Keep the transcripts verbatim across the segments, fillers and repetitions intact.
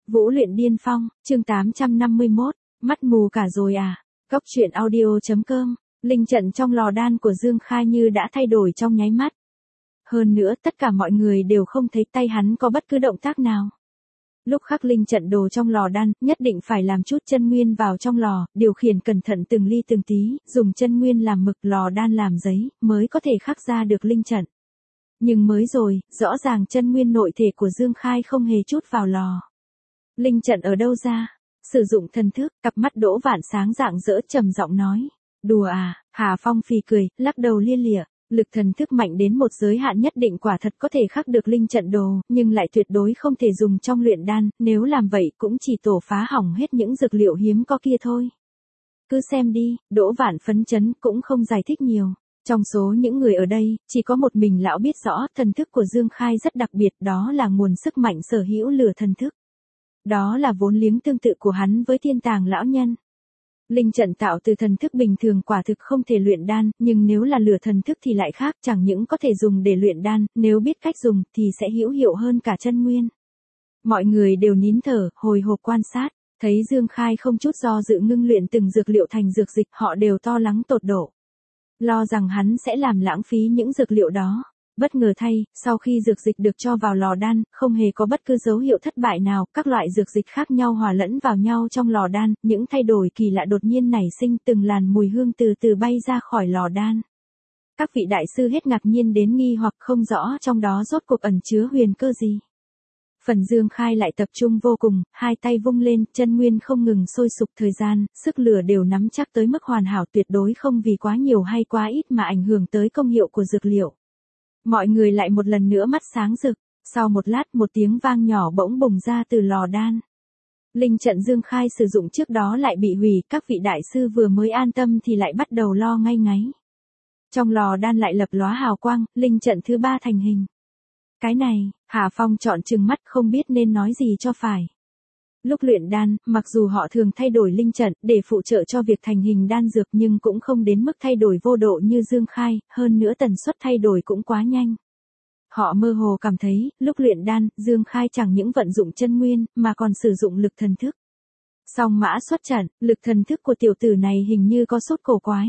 Vũ luyện điên phong, chương tám trăm năm mươi mốt, mắt mù cả rồi à? Cốc truyện audio.com, linh trận trong lò đan của Dương Khai như đã thay đổi trong nháy mắt. Hơn nữa tất cả mọi người đều không thấy tay hắn có bất cứ động tác nào. Lúc khắc linh trận đồ trong lò đan, nhất định phải làm chút chân nguyên vào trong lò, điều khiển cẩn thận từng ly từng tí, dùng chân nguyên làm mực, lò đan làm giấy, mới có thể khắc ra được linh trận. Nhưng mới rồi, rõ ràng chân nguyên nội thể của Dương Khai không hề chút vào lò. Linh trận ở đâu ra? Sử dụng thần thức, cặp mắt Đỗ Vạn sáng rạng rỡ trầm giọng nói. Đùa à? Hà Phong phì cười, lắc đầu lia lịa. Lực thần thức mạnh đến một giới hạn nhất định quả thật có thể khắc được linh trận đồ, nhưng lại tuyệt đối không thể dùng trong luyện đan, nếu làm vậy cũng chỉ tổ phá hỏng hết những dược liệu hiếm có kia thôi. Cứ xem đi, Đỗ Vạn phấn chấn cũng không giải thích nhiều. Trong số những người ở đây, chỉ có một mình lão biết rõ thần thức của Dương Khai rất đặc biệt, đó là nguồn sức mạnh sở hữu lửa thần thức. Đó là vốn liếng tương tự của hắn với thiên tàng lão nhân. Linh trận tạo từ thần thức bình thường quả thực không thể luyện đan, nhưng nếu là lửa thần thức thì lại khác, chẳng những có thể dùng để luyện đan, nếu biết cách dùng thì sẽ hữu hiệu hơn cả chân nguyên. Mọi người đều nín thở, hồi hộp quan sát, thấy Dương Khai không chút do dự ngưng luyện từng dược liệu thành dược dịch, họ đều to lắng tột độ. Lo rằng hắn sẽ làm lãng phí những dược liệu đó. Bất ngờ thay, sau khi dược dịch được cho vào lò đan, không hề có bất cứ dấu hiệu thất bại nào, các loại dược dịch khác nhau hòa lẫn vào nhau trong lò đan, những thay đổi kỳ lạ đột nhiên nảy sinh, từng làn mùi hương từ từ bay ra khỏi lò đan. Các vị đại sư hết ngạc nhiên đến nghi hoặc không rõ trong đó rốt cuộc ẩn chứa huyền cơ gì. Phần Dương Khai lại tập trung vô cùng, hai tay vung lên, chân nguyên không ngừng sôi sục, thời gian, sức lửa đều nắm chắc tới mức hoàn hảo, tuyệt đối không vì quá nhiều hay quá ít mà ảnh hưởng tới công hiệu của dược liệu. Mọi người lại một lần nữa mắt sáng rực, sau một lát một tiếng vang nhỏ bỗng bùng ra từ lò đan. Linh trận Dương Khai sử dụng trước đó lại bị hủy, các vị đại sư vừa mới an tâm thì lại bắt đầu lo ngay ngáy. Trong lò đan lại lập lóa hào quang, linh trận thứ ba thành hình. Cái này, Hà Phong trọn trừng mắt không biết nên nói gì cho phải. Lúc luyện đan, mặc dù họ thường thay đổi linh trận để phụ trợ cho việc thành hình đan dược nhưng cũng không đến mức thay đổi vô độ như Dương Khai, hơn nữa tần suất thay đổi cũng quá nhanh. Họ mơ hồ cảm thấy, lúc luyện đan, Dương Khai chẳng những vận dụng chân nguyên, mà còn sử dụng lực thần thức. Song mã xuất trận, lực thần thức của tiểu tử này hình như có sốt cổ quái.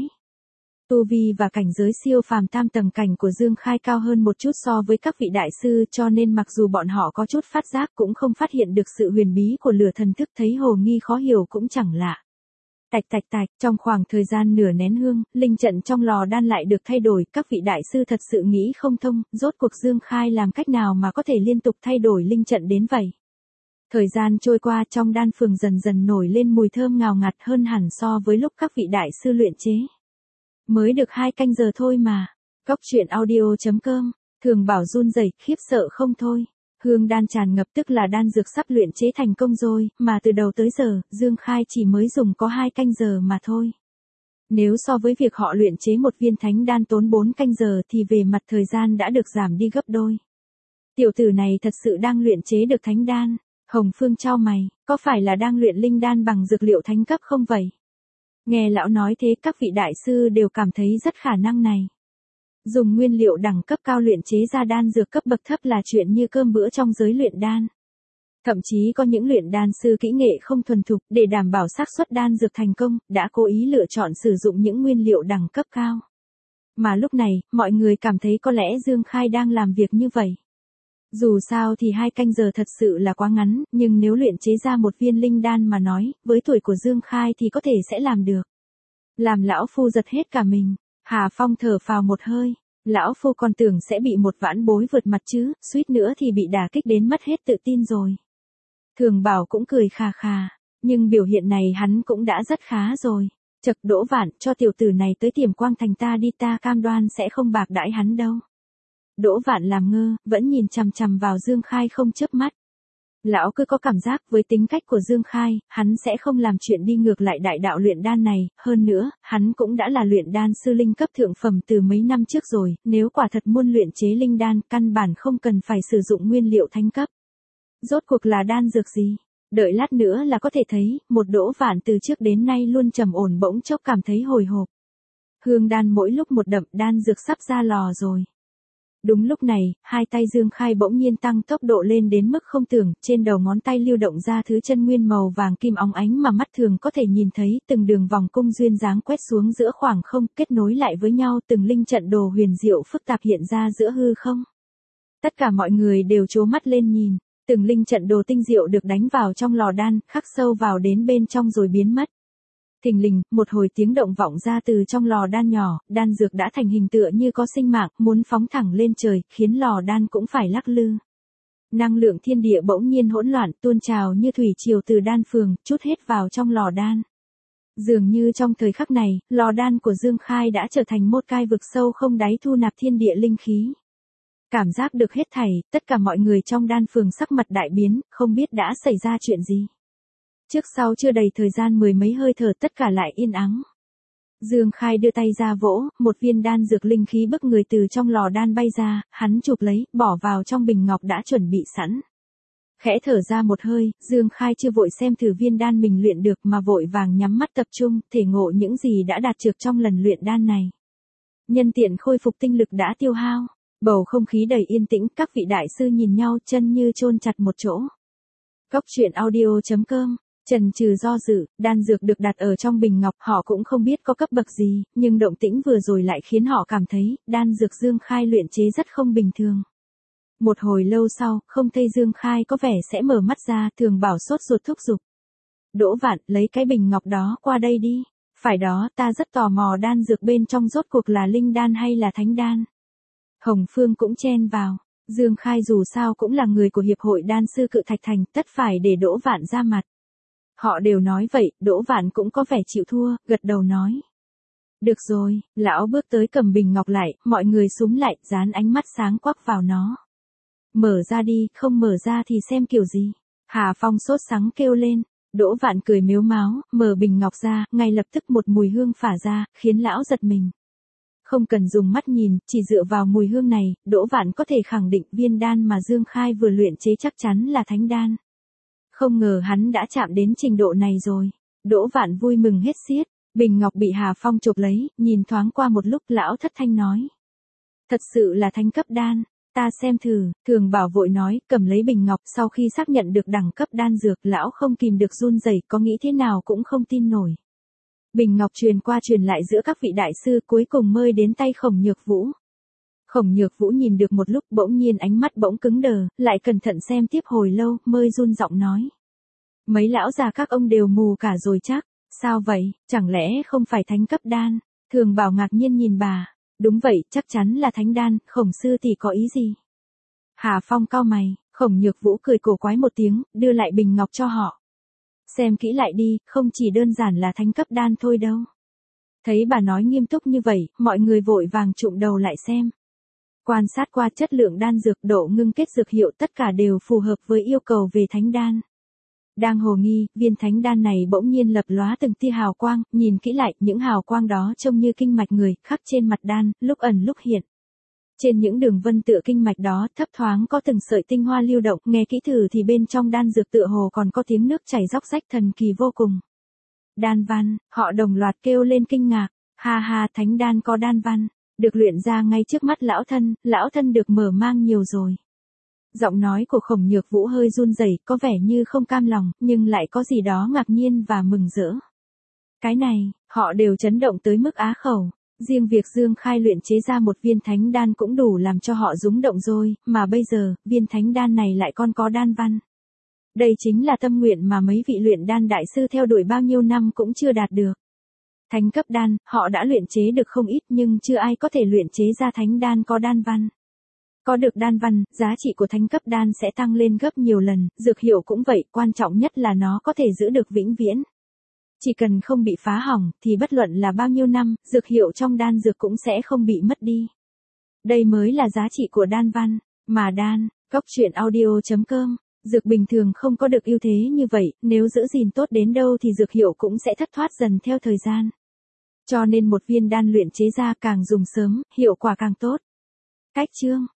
Tu vi và cảnh giới siêu phàm tam tầng cảnh của Dương Khai cao hơn một chút so với các vị đại sư, cho nên mặc dù bọn họ có chút phát giác cũng không phát hiện được sự huyền bí của lửa thần thức, thấy hồ nghi khó hiểu cũng chẳng lạ. Tạch tạch tạch, trong khoảng thời gian nửa nén hương, linh trận trong lò đan lại được thay đổi, các vị đại sư thật sự nghĩ không thông, rốt cuộc Dương Khai làm cách nào mà có thể liên tục thay đổi linh trận đến vậy. Thời gian trôi qua, trong đan phường dần dần nổi lên mùi thơm ngào ngạt hơn hẳn so với lúc các vị đại sư luyện chế. Mới được hai canh giờ thôi mà. Cốc truyện audio.com, Thường Bảo run rẩy, khiếp sợ không thôi. Hương đan tràn ngập tức là đan dược sắp luyện chế thành công rồi, mà từ đầu tới giờ, Dương Khai chỉ mới dùng có hai canh giờ mà thôi. Nếu so với việc họ luyện chế một viên thánh đan tốn bốn canh giờ thì về mặt thời gian đã được giảm đi gấp đôi. Tiểu tử này thật sự đang luyện chế được thánh đan. Hồng Phương chau mày, có phải là đang luyện linh đan bằng dược liệu thánh cấp không vậy? Nghe lão nói thế các vị đại sư đều cảm thấy rất khả năng này. Dùng nguyên liệu đẳng cấp cao luyện chế ra đan dược cấp bậc thấp là chuyện như cơm bữa trong giới luyện đan. Thậm chí có những luyện đan sư kỹ nghệ không thuần thục, để đảm bảo xác suất đan dược thành công, đã cố ý lựa chọn sử dụng những nguyên liệu đẳng cấp cao. Mà lúc này, mọi người cảm thấy có lẽ Dương Khai đang làm việc như vậy. Dù sao thì hai canh giờ thật sự là quá ngắn, nhưng nếu luyện chế ra một viên linh đan mà nói, với tuổi của Dương Khai thì có thể sẽ làm được. Làm lão phu giật hết cả mình. Hà Phong thở phào một hơi. Lão phu còn tưởng sẽ bị một vãn bối vượt mặt chứ, suýt nữa thì bị đả kích đến mất hết tự tin rồi. Thường Bảo cũng cười khà khà, nhưng biểu hiện này hắn cũng đã rất khá rồi. Chậc Đỗ Vạn, cho tiểu tử này tới Tiềm Quang Thành ta đi, ta cam đoan sẽ không bạc đãi hắn đâu. Đỗ Vạn làm ngơ, vẫn nhìn chằm chằm vào Dương Khai không chớp mắt. Lão cứ có cảm giác với tính cách của Dương Khai, hắn sẽ không làm chuyện đi ngược lại đại đạo luyện đan này, hơn nữa, hắn cũng đã là luyện đan sư linh cấp thượng phẩm từ mấy năm trước rồi, nếu quả thật muốn luyện chế linh đan, căn bản không cần phải sử dụng nguyên liệu thánh cấp. Rốt cuộc là đan dược gì? Đợi lát nữa là có thể thấy, một Đỗ Vạn từ trước đến nay luôn trầm ổn bỗng chốc cảm thấy hồi hộp. Hương đan mỗi lúc một đậm, đan dược sắp ra lò rồi. Đúng lúc này, hai tay Dương Khai bỗng nhiên tăng tốc độ lên đến mức không tưởng, trên đầu ngón tay lưu động ra thứ chân nguyên màu vàng kim óng ánh mà mắt thường có thể nhìn thấy, từng đường vòng cung duyên dáng quét xuống giữa khoảng không, kết nối lại với nhau, từng linh trận đồ huyền diệu phức tạp hiện ra giữa hư không. Tất cả mọi người đều trố mắt lên nhìn, từng linh trận đồ tinh diệu được đánh vào trong lò đan, khắc sâu vào đến bên trong rồi biến mất. Thình lình, một hồi tiếng động vọng ra từ trong lò đan nhỏ, đan dược đã thành hình tựa như có sinh mạng, muốn phóng thẳng lên trời, khiến lò đan cũng phải lắc lư. Năng lượng thiên địa bỗng nhiên hỗn loạn, tuôn trào như thủy triều từ đan phường, trút hết vào trong lò đan. Dường như trong thời khắc này, lò đan của Dương Khai đã trở thành một cái vực sâu không đáy thu nạp thiên địa linh khí. Cảm giác được hết thảy, tất cả mọi người trong đan phường sắc mặt đại biến, không biết đã xảy ra chuyện gì. Trước sau chưa đầy thời gian mười mấy hơi thở tất cả lại yên ắng. Dương Khai đưa tay ra vỗ, một viên đan dược linh khí bức người từ trong lò đan bay ra, hắn chụp lấy, bỏ vào trong bình ngọc đã chuẩn bị sẵn. Khẽ thở ra một hơi, Dương Khai chưa vội xem thử viên đan mình luyện được mà vội vàng nhắm mắt tập trung, thể ngộ những gì đã đạt được trong lần luyện đan này. Nhân tiện khôi phục tinh lực đã tiêu hao, bầu không khí đầy yên tĩnh, các vị đại sư nhìn nhau chân như chôn chặt một chỗ. Cốc truyện audio chấm com Chần chừ do dự, đan dược được đặt ở trong bình ngọc, họ cũng không biết có cấp bậc gì, nhưng động tĩnh vừa rồi lại khiến họ cảm thấy, đan dược Dương Khai luyện chế rất không bình thường. Một hồi lâu sau, không thấy Dương Khai có vẻ sẽ mở mắt ra, Thường Bảo sốt ruột thúc giục. Đỗ Vạn, lấy cái bình ngọc đó qua đây đi. Phải đó, ta rất tò mò đan dược bên trong rốt cuộc là linh đan hay là thánh đan. Hồng Phương cũng chen vào. Dương Khai dù sao cũng là người của Hiệp hội Đan sư Cự Thạch Thành, tất phải để Đỗ Vạn ra mặt. Họ đều nói vậy, Đỗ Vạn cũng có vẻ chịu thua, gật đầu nói. Được rồi, lão bước tới cầm bình ngọc lại, mọi người súm lại, dán ánh mắt sáng quắc vào nó. Mở ra đi, không mở ra thì xem kiểu gì. Hà Phong sốt sắng kêu lên. Đỗ Vạn cười mếu máo, mở bình ngọc ra, ngay lập tức một mùi hương phả ra, khiến lão giật mình. Không cần dùng mắt nhìn, chỉ dựa vào mùi hương này, Đỗ Vạn có thể khẳng định viên đan mà Dương Khai vừa luyện chế chắc chắn là thánh đan. Không ngờ hắn đã chạm đến trình độ này rồi. Đỗ Vạn vui mừng hết xiết, bình ngọc bị Hà Phong chụp lấy, nhìn thoáng qua một lúc lão thất thanh nói. Thật sự là thánh cấp đan, ta xem thử, Thường Bảo vội nói, cầm lấy bình ngọc sau khi xác nhận được đẳng cấp đan dược lão không kìm được run rẩy, có nghĩ thế nào cũng không tin nổi. Bình ngọc truyền qua truyền lại giữa các vị đại sư cuối cùng mới đến tay Khổng Nhược Vũ. Khổng Nhược Vũ nhìn được một lúc bỗng nhiên ánh mắt bỗng cứng đờ, lại cẩn thận xem tiếp hồi lâu, mới run giọng nói. Mấy lão già các ông đều mù cả rồi chắc, sao vậy, chẳng lẽ không phải thánh cấp đan? Thường Bảo ngạc nhiên nhìn bà, đúng vậy, chắc chắn là thánh đan, Khổng sư tỷ có ý gì? Hà Phong cau mày, Khổng Nhược Vũ cười cổ quái một tiếng, đưa lại bình ngọc cho họ. Xem kỹ lại đi, không chỉ đơn giản là thánh cấp đan thôi đâu. Thấy bà nói nghiêm túc như vậy, mọi người vội vàng trụm đầu lại xem. Quan sát qua chất lượng đan dược, độ ngưng kết dược hiệu tất cả đều phù hợp với yêu cầu về thánh đan. Đang hồ nghi, viên thánh đan này bỗng nhiên lập lóa từng tia hào quang, nhìn kỹ lại, những hào quang đó trông như kinh mạch người, khắc trên mặt đan, lúc ẩn lúc hiện. Trên những đường vân tựa kinh mạch đó, thấp thoáng có từng sợi tinh hoa lưu động, nghe kỹ thử thì bên trong đan dược tựa hồ còn có tiếng nước chảy róc rách thần kỳ vô cùng. Đan văn, họ đồng loạt kêu lên kinh ngạc, ha ha, thánh đan có đan văn, được luyện ra ngay trước mắt lão thân, lão thân được mở mang nhiều rồi. Giọng nói của Khổng Nhược Vũ hơi run rẩy, có vẻ như không cam lòng, nhưng lại có gì đó ngạc nhiên và mừng rỡ. Cái này, họ đều chấn động tới mức á khẩu. Riêng việc Dương Khai luyện chế ra một viên thánh đan cũng đủ làm cho họ rúng động rồi, mà bây giờ, viên thánh đan này lại còn có đan văn. Đây chính là tâm nguyện mà mấy vị luyện đan đại sư theo đuổi bao nhiêu năm cũng chưa đạt được. Thánh cấp đan, họ đã luyện chế được không ít nhưng chưa ai có thể luyện chế ra thánh đan có đan văn. Có được đan văn, giá trị của thánh cấp đan sẽ tăng lên gấp nhiều lần, dược hiệu cũng vậy, quan trọng nhất là nó có thể giữ được vĩnh viễn. Chỉ cần không bị phá hỏng, thì bất luận là bao nhiêu năm, dược hiệu trong đan dược cũng sẽ không bị mất đi. Đây mới là giá trị của đan văn, mà đan, cốc truyện audio chấm com, dược bình thường không có được ưu thế như vậy, nếu giữ gìn tốt đến đâu thì dược hiệu cũng sẽ thất thoát dần theo thời gian. Cho nên một viên đan luyện chế ra càng dùng sớm, hiệu quả càng tốt. Cách chương